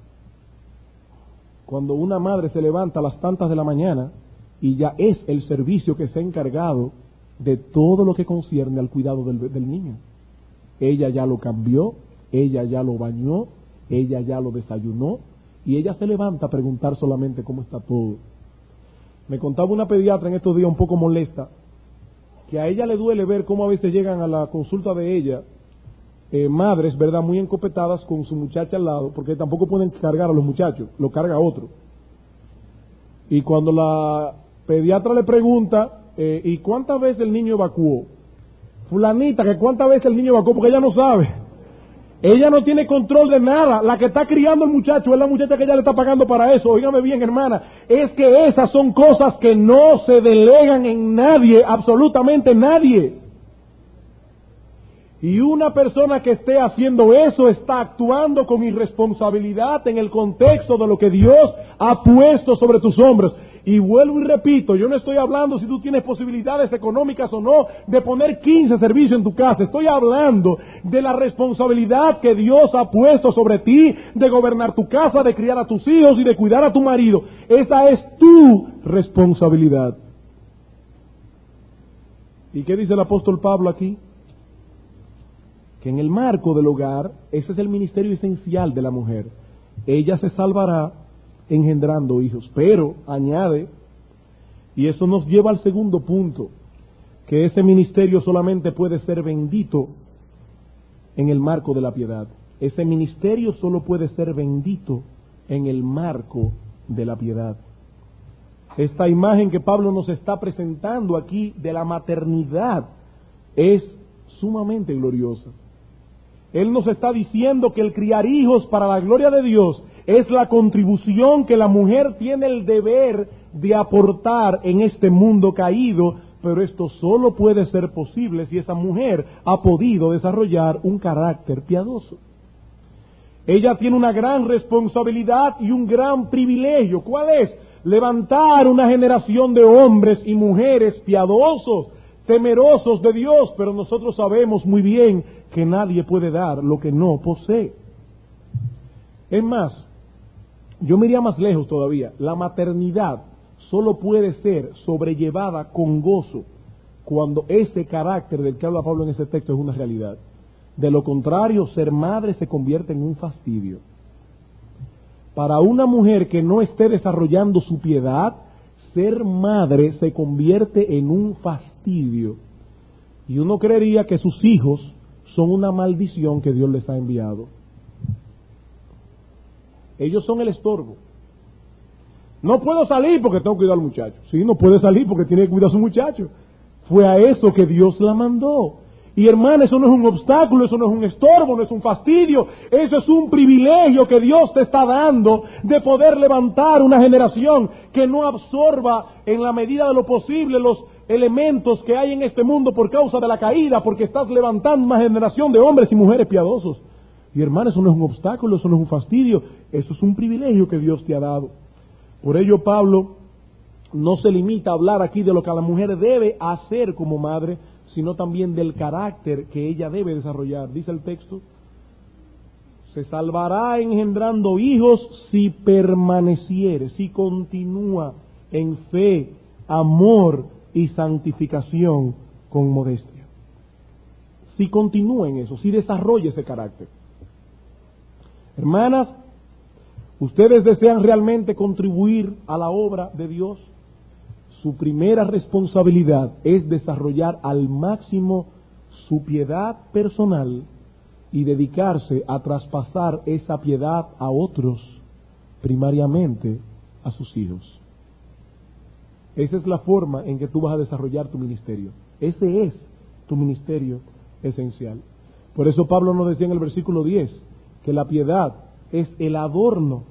Cuando una madre se levanta a las tantas de la mañana y ya es el servicio que se ha encargado de todo lo que concierne al cuidado del, del niño. Ella ya lo cambió, ella ya lo bañó, ella ya lo desayunó y ella se levanta a preguntar solamente cómo está todo. Me contaba una pediatra en estos días un poco molesta que a ella le duele ver cómo a veces llegan a la consulta de ella Eh, madres, ¿verdad?, muy encopetadas con su muchacha al lado, porque tampoco pueden cargar a los muchachos, lo carga otro. Y cuando la pediatra le pregunta, eh, ¿y cuántas veces el niño evacuó? Fulanita, que cuántas veces el niño evacó, porque ella no sabe. Ella no tiene control de nada. La que está criando el muchacho es la muchacha que ella le está pagando para eso. Óigame bien, hermana. Es que esas son cosas que no se delegan en nadie, absolutamente nadie. Y una persona que esté haciendo eso está actuando con irresponsabilidad en el contexto de lo que Dios ha puesto sobre tus hombros. Y vuelvo y repito, yo no estoy hablando si tú tienes posibilidades económicas o no de poner quince servicios en tu casa. Estoy hablando de la responsabilidad que Dios ha puesto sobre ti de gobernar tu casa, de criar a tus hijos y de cuidar a tu marido. Esa es tu responsabilidad. ¿Y qué dice el apóstol Pablo aquí? Que en el marco del hogar, ese es el ministerio esencial de la mujer. Ella se salvará engendrando hijos, pero añade, y eso nos lleva al segundo punto, que ese ministerio solamente puede ser bendito en el marco de la piedad. Ese ministerio solo puede ser bendito en el marco de la piedad. Esta imagen que Pablo nos está presentando aquí de la maternidad es sumamente gloriosa. Él nos está diciendo que el criar hijos para la gloria de Dios es la contribución que la mujer tiene el deber de aportar en este mundo caído, pero esto solo puede ser posible si esa mujer ha podido desarrollar un carácter piadoso. Ella tiene una gran responsabilidad y un gran privilegio. ¿Cuál es? Levantar una generación de hombres y mujeres piadosos, temerosos de Dios, pero nosotros sabemos muy bien que nadie puede dar lo que no posee. Es más, yo me iría más lejos todavía. La maternidad solo puede ser sobrellevada con gozo cuando ese carácter del que habla Pablo en ese texto es una realidad. De lo contrario, ser madre se convierte en un fastidio. Para una mujer que no esté desarrollando su piedad, ser madre se convierte en un fastidio. Y uno creería que sus hijos son una maldición que Dios les ha enviado. Ellos son el estorbo. No puedo salir porque tengo que cuidar al muchacho. Sí, no puede salir porque tiene que cuidar a su muchacho. Fue a eso que Dios la mandó. Y hermana, eso no es un obstáculo, eso no es un estorbo, no es un fastidio. Eso es un privilegio que Dios te está dando de poder levantar una generación que no absorba en la medida de lo posible los elementos que hay en este mundo por causa de la caída, porque estás levantando una generación de hombres y mujeres piadosos. Y hermano, eso no es un obstáculo, eso no es un fastidio, eso es un privilegio que Dios te ha dado. Por ello Pablo no se limita a hablar aquí de lo que la mujer debe hacer como madre, sino también del carácter que ella debe desarrollar. Dice el texto, se salvará engendrando hijos si permaneciere, si continúa en fe, amor y santificación con modestia. Si continúa en eso, si desarrolla ese carácter. Hermanas, ¿ustedes desean realmente contribuir a la obra de Dios? Su primera responsabilidad es desarrollar al máximo su piedad personal y dedicarse a traspasar esa piedad a otros, primariamente a sus hijos. Esa es la forma en que tú vas a desarrollar tu ministerio. Ese es tu ministerio esencial. Por eso Pablo nos decía en el versículo diez que la piedad es el adorno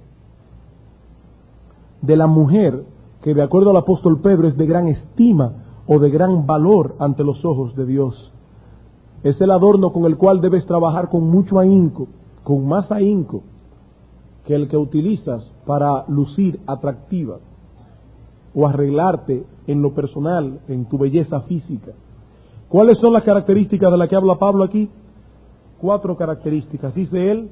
de la mujer que, de acuerdo al apóstol Pedro, es de gran estima o de gran valor ante los ojos de Dios. Es el adorno con el cual debes trabajar con mucho ahínco, con más ahínco que el que utilizas para lucir atractiva o arreglarte en lo personal, en tu belleza física. ¿Cuáles son las características de las que habla Pablo aquí? Cuatro características. Dice él,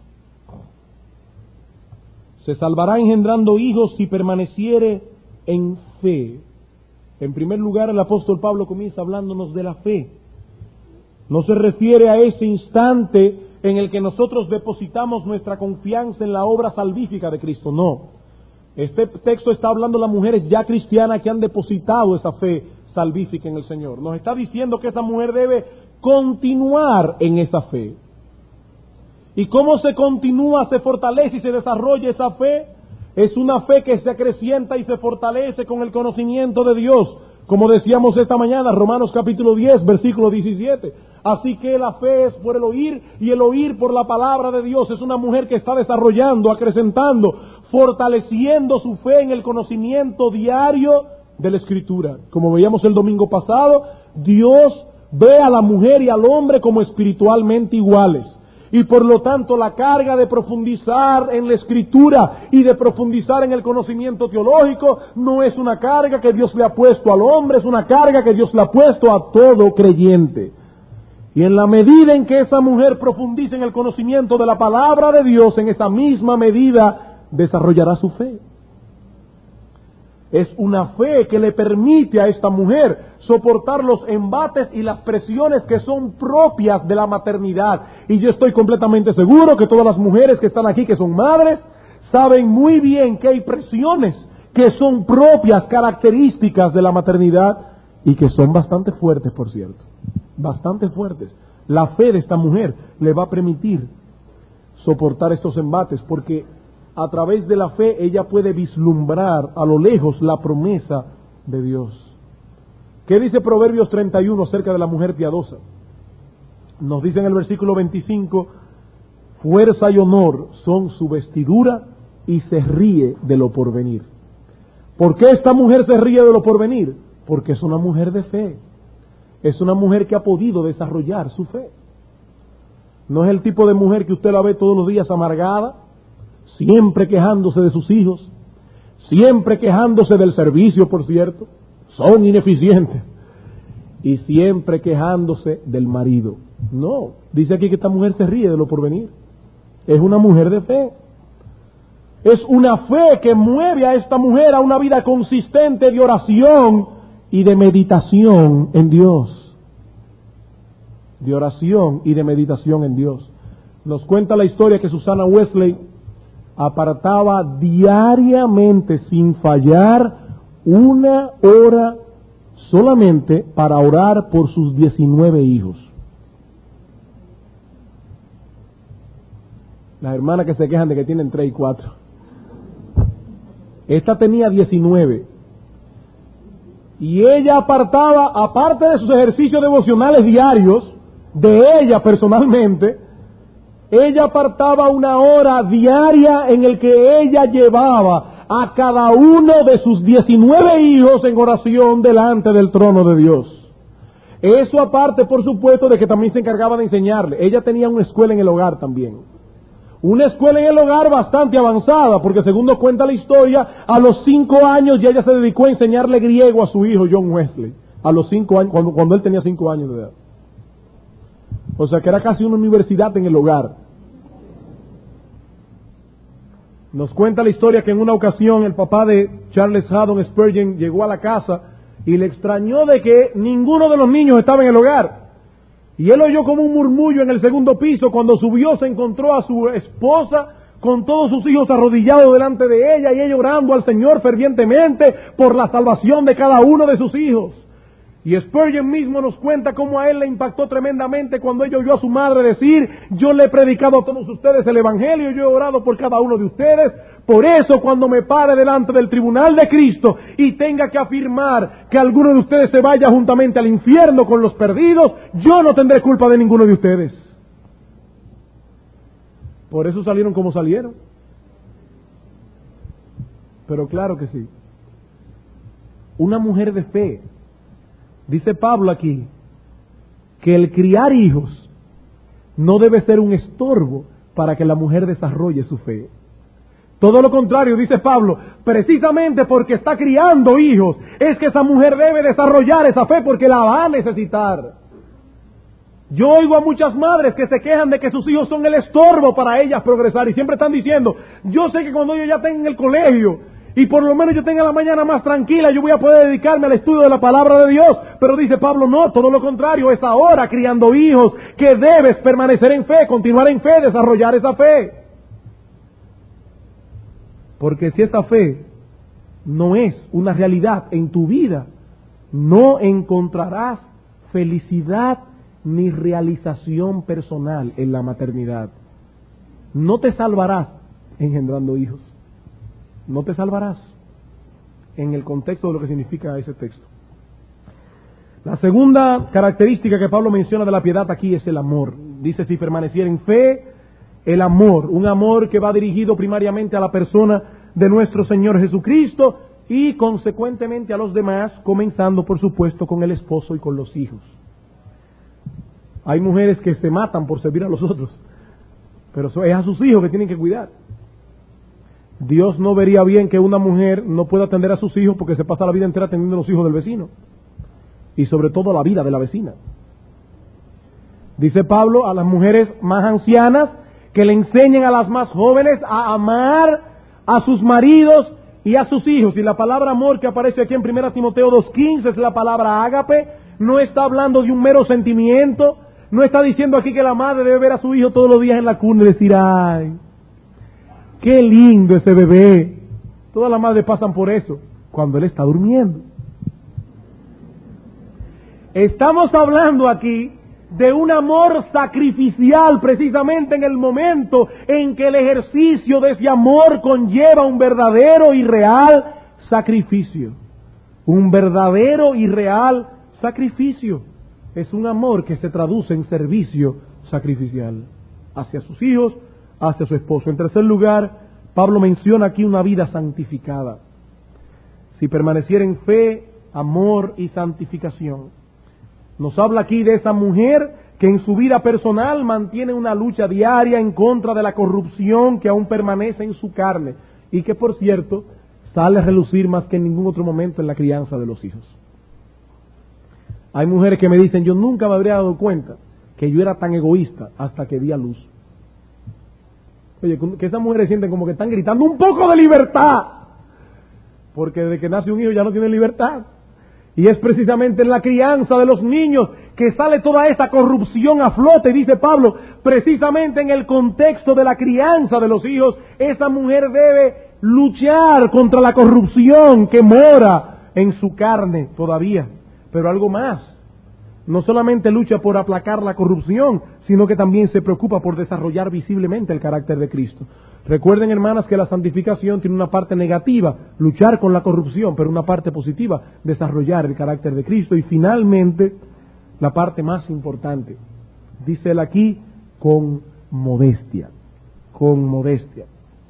se salvará engendrando hijos si permaneciere en fe. En primer lugar, el apóstol Pablo comienza hablándonos de la fe. No se refiere a ese instante en el que nosotros depositamos nuestra confianza en la obra salvífica de Cristo, no. Este texto está hablando de las mujeres ya cristianas que han depositado esa fe salvífica en el Señor. Nos está diciendo que esa mujer debe continuar en esa fe. ¿Y cómo se continúa, se fortalece y se desarrolla esa fe? Es una fe que se acrecienta y se fortalece con el conocimiento de Dios, Como decíamos esta mañana, Romanos capítulo diez, versículo diecisiete. Así que la fe es por el oír y el oír por la palabra de Dios. Es una mujer que está desarrollando, acrecentando, fortaleciendo su fe en el conocimiento diario de la Escritura. Como veíamos el domingo pasado, Dios ve a la mujer y al hombre como espiritualmente iguales. Y por lo tanto la carga de profundizar en la Escritura y de profundizar en el conocimiento teológico no es una carga que Dios le ha puesto al hombre, es una carga que Dios le ha puesto a todo creyente. Y en la medida en que esa mujer profundice en el conocimiento de la palabra de Dios, en esa misma medida desarrollará su fe. Es una fe que le permite a esta mujer soportar los embates y las presiones que son propias de la maternidad. Y yo estoy completamente seguro que todas las mujeres que están aquí, que son madres, saben muy bien que hay presiones que son propias, características de la maternidad y que son bastante fuertes, por cierto. Bastante fuertes. La fe de esta mujer le va a permitir soportar estos embates porque a través de la fe ella puede vislumbrar a lo lejos la promesa de Dios. ¿Qué dice Proverbios treinta y uno acerca de la mujer piadosa? Nos dice en el versículo veinticinco, fuerza y honor son su vestidura y se ríe de lo porvenir. ¿Por qué esta mujer se ríe de lo porvenir? Porque es una mujer de fe. Es una mujer que ha podido desarrollar su fe. No es el tipo de mujer que usted la ve todos los días amargada, siempre quejándose de sus hijos, siempre quejándose del servicio, por cierto, son ineficientes, y siempre quejándose del marido. No, dice aquí que esta mujer se ríe de lo porvenir. Es una mujer de fe. Es una fe que mueve a esta mujer a una vida consistente de oración y de meditación en Dios. De oración y de meditación en Dios. Nos cuenta la historia que Susana Wesley apartaba diariamente, sin fallar, una hora solamente para orar por sus diecinueve hijos. Las hermanas que se quejan de que tienen tres y cuatro. Esta tenía diecinueve. Y ella apartaba, aparte de sus ejercicios devocionales diarios, de ella personalmente, ella apartaba una hora diaria en el que ella llevaba a cada uno de sus diecinueve hijos en oración delante del trono de Dios. Eso aparte, por supuesto, de que también se encargaba de enseñarle. Ella tenía una escuela en el hogar también. Una escuela en el hogar bastante avanzada, porque según nos cuenta la historia, a los cinco años ya ella se dedicó a enseñarle griego a su hijo John Wesley. A los cinco años, cuando, cuando él tenía cinco años de edad. O sea que era casi una universidad en el hogar. Nos cuenta la historia que en una ocasión el papá de Charles Haddon Spurgeon llegó a la casa y le extrañó de que ninguno de los niños estaba en el hogar. Y él oyó como un murmullo en el segundo piso. Cuando subió se encontró a su esposa con todos sus hijos arrodillados delante de ella y ella orando al Señor fervientemente por la salvación de cada uno de sus hijos. Y Spurgeon mismo nos cuenta cómo a él le impactó tremendamente cuando ella oyó a su madre decir: yo le he predicado a todos ustedes el Evangelio, yo he orado por cada uno de ustedes. Por eso cuando me pare delante del tribunal de Cristo y tenga que afirmar que alguno de ustedes se vaya juntamente al infierno con los perdidos, yo no tendré culpa de ninguno de ustedes. Por eso salieron como salieron. Pero claro que sí. Una mujer de fe. Dice Pablo aquí que el criar hijos no debe ser un estorbo para que la mujer desarrolle su fe. Todo lo contrario, dice Pablo, precisamente porque está criando hijos, es que esa mujer debe desarrollar esa fe porque la va a necesitar. Yo oigo a muchas madres que se quejan de que sus hijos son el estorbo para ellas progresar y siempre están diciendo: yo sé que cuando ellos ya tengan el colegio y por lo menos yo tenga la mañana más tranquila, yo voy a poder dedicarme al estudio de la palabra de Dios. Pero dice Pablo, no, todo lo contrario, es ahora criando hijos que debes permanecer en fe, continuar en fe, desarrollar esa fe. Porque si esa fe no es una realidad en tu vida, no encontrarás felicidad ni realización personal en la maternidad. No te salvarás engendrando hijos. No te salvarás en el contexto de lo que significa ese texto. La segunda característica que Pablo menciona de la piedad aquí es el amor. Dice, si permaneciera en fe, el amor, un amor que va dirigido primariamente a la persona de nuestro Señor Jesucristo y consecuentemente a los demás, comenzando por supuesto con el esposo y con los hijos. Hay mujeres que se matan por servir a los otros, pero es a sus hijos que tienen que cuidar. Dios no vería bien que una mujer no pueda atender a sus hijos porque se pasa la vida entera atendiendo a los hijos del vecino y sobre todo la vida de la vecina. Dice Pablo a las mujeres más ancianas que le enseñen a las más jóvenes a amar a sus maridos y a sus hijos. Y la palabra amor que aparece aquí en primera Timoteo dos quince es la palabra ágape. No está hablando de un mero sentimiento. No está diciendo aquí que la madre debe ver a su hijo todos los días en la cuna y decir, ay, qué lindo ese bebé. Todas las madres pasan por eso cuando él está durmiendo. Estamos hablando aquí de un amor sacrificial, precisamente en el momento en que el ejercicio de ese amor conlleva un verdadero y real sacrificio. Un verdadero y real sacrificio. Es un amor que se traduce en servicio sacrificial hacia sus hijos, hacia su esposo. En tercer lugar, Pablo menciona aquí una vida santificada. Si permaneciera en fe, amor y santificación. Nos habla aquí de esa mujer que en su vida personal mantiene una lucha diaria en contra de la corrupción que aún permanece en su carne y que, por cierto, sale a relucir más que en ningún otro momento en la crianza de los hijos. Hay mujeres que me dicen, yo nunca me habría dado cuenta que yo era tan egoísta hasta que di a luz. Oye, que esas mujeres sienten como que están gritando un poco de libertad, porque desde que nace un hijo ya no tiene libertad. Y es precisamente en la crianza de los niños que sale toda esa corrupción a flote, dice Pablo. Precisamente en el contexto de la crianza de los hijos, esa mujer debe luchar contra la corrupción que mora en su carne todavía. Pero algo más, no solamente lucha por aplacar la corrupción, sino que también se preocupa por desarrollar visiblemente el carácter de Cristo. Recuerden, hermanas, que la santificación tiene una parte negativa, luchar con la corrupción, pero una parte positiva, desarrollar el carácter de Cristo. Y finalmente, la parte más importante, dice él aquí, con modestia, con modestia.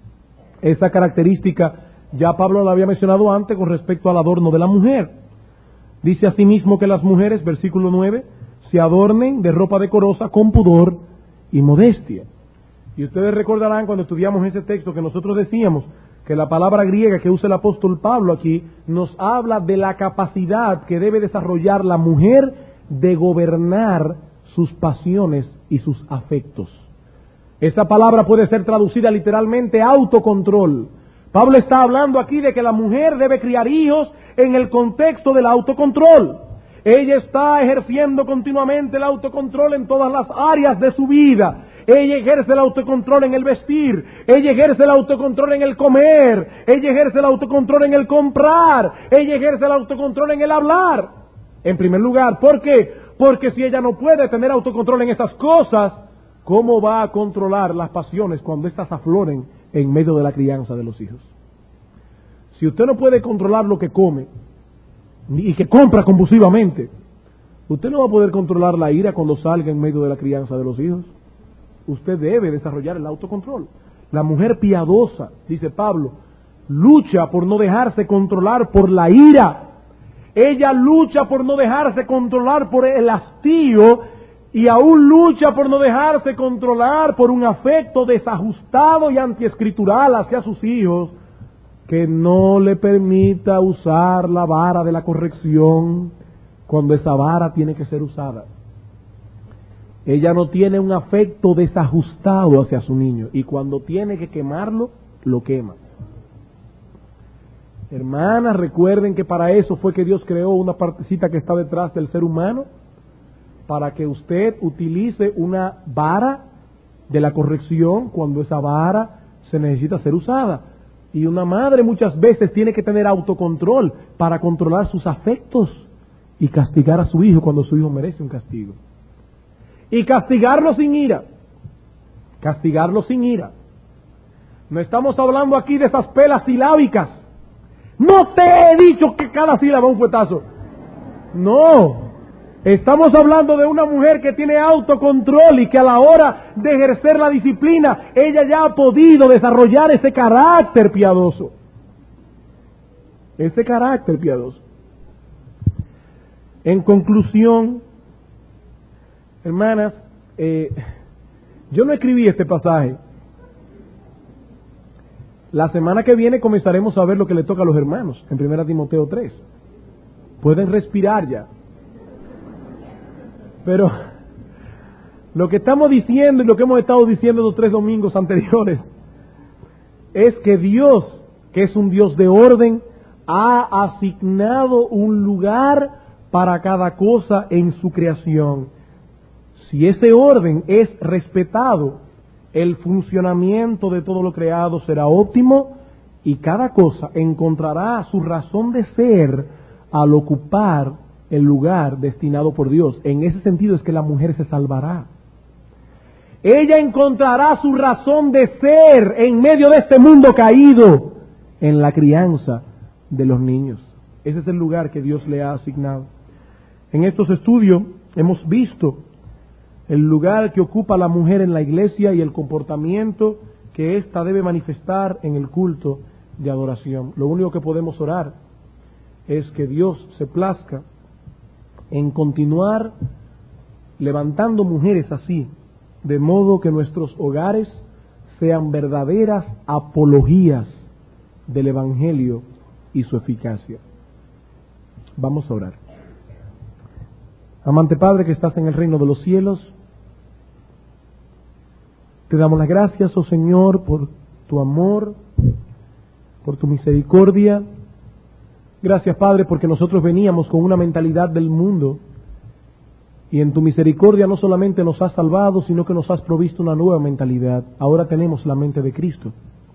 Esa característica ya Pablo la había mencionado antes con respecto al adorno de la mujer. Dice asimismo que las mujeres, versículo nueve, se adornen de ropa decorosa con pudor y modestia. Y ustedes recordarán cuando estudiamos ese texto que nosotros decíamos que la palabra griega que usa el apóstol Pablo aquí nos habla de la capacidad que debe desarrollar la mujer de gobernar sus pasiones y sus afectos. Esa palabra puede ser traducida literalmente autocontrol. Pablo está hablando aquí de que la mujer debe criar hijos en el contexto del autocontrol. Ella está ejerciendo continuamente el autocontrol en todas las áreas de su vida. Ella ejerce el autocontrol en el vestir, ella ejerce el autocontrol en el comer, ella ejerce el autocontrol en el comprar, ella ejerce el autocontrol en el hablar. En primer lugar, ¿por qué? Porque si ella no puede tener autocontrol en esas cosas, ¿cómo va a controlar las pasiones cuando éstas afloren en medio de la crianza de los hijos? Si usted no puede controlar lo que come y que compra compulsivamente, usted no va a poder controlar la ira cuando salga en medio de la crianza de los hijos. Usted debe desarrollar el autocontrol. La mujer piadosa, dice Pablo, lucha por no dejarse controlar por la ira. Ella lucha por no dejarse controlar por el hastío y aún lucha por no dejarse controlar por un afecto desajustado y antiescritural hacia sus hijos que no le permita usar la vara de la corrección cuando esa vara tiene que ser usada. Ella no tiene un afecto desajustado hacia su niño y cuando tiene que quemarlo, lo quema. Hermanas, recuerden que para eso fue que Dios creó una partecita que está detrás del ser humano, para que usted utilice una vara de la corrección cuando esa vara se necesita ser usada. Y una madre muchas veces tiene que tener autocontrol para controlar sus afectos y castigar a su hijo cuando su hijo merece un castigo. Y castigarlo sin ira. Castigarlo sin ira. No estamos hablando aquí de esas pelas silábicas. No te he dicho que cada sílaba es un fuetazo. No. Estamos hablando de una mujer que tiene autocontrol y que a la hora de ejercer la disciplina, ella ya ha podido desarrollar ese carácter piadoso. Ese carácter piadoso. En conclusión, hermanas, eh, yo no escribí este pasaje. La semana que viene comenzaremos a ver lo que le toca a los hermanos, en primera Timoteo tres. Pueden respirar ya. Pero lo que estamos diciendo y lo que hemos estado diciendo los tres domingos anteriores es que Dios, que es un Dios de orden, ha asignado un lugar para cada cosa en su creación. Si ese orden es respetado, el funcionamiento de todo lo creado será óptimo y cada cosa encontrará su razón de ser al ocupar el lugar destinado por Dios. En ese sentido es que la mujer se salvará. Ella encontrará su razón de ser en medio de este mundo caído en la crianza de los niños. Ese es el lugar que Dios le ha asignado. En estos estudios hemos visto el lugar que ocupa la mujer en la iglesia y el comportamiento que ésta debe manifestar en el culto de adoración. Lo único que podemos orar es que Dios se plazca en continuar levantando mujeres así, de modo que nuestros hogares sean verdaderas apologías del Evangelio y su eficacia. Vamos a orar. Amante Padre que estás en el reino de los cielos, te damos las gracias, oh Señor, por tu amor, por tu misericordia. Gracias, Padre, porque nosotros veníamos con una mentalidad del mundo y en tu misericordia no solamente nos has salvado, sino que nos has provisto una nueva mentalidad. Ahora tenemos la mente de Cristo.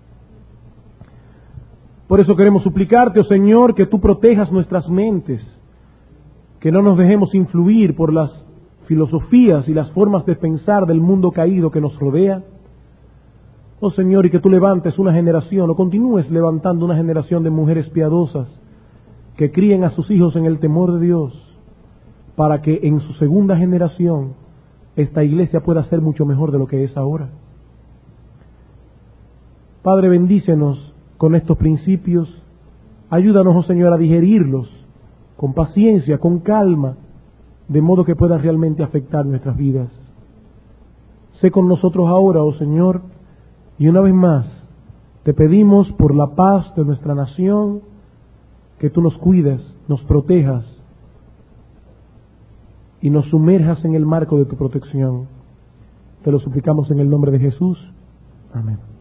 Por eso queremos suplicarte, oh Señor, que tú protejas nuestras mentes, que no nos dejemos influir por las filosofías y las formas de pensar del mundo caído que nos rodea. Oh Señor, y que tú levantes una generación, o continúes levantando una generación de mujeres piadosas, que críen a sus hijos en el temor de Dios, para que en su segunda generación esta iglesia pueda ser mucho mejor de lo que es ahora. Padre, bendícenos con estos principios, ayúdanos, oh Señor, a digerirlos con paciencia, con calma, de modo que puedan realmente afectar nuestras vidas. Sé con nosotros ahora, oh Señor, y una vez más te pedimos por la paz de nuestra nación, que tú nos cuides, nos protejas y nos sumerjas en el marco de tu protección. Te lo suplicamos en el nombre de Jesús. Amén.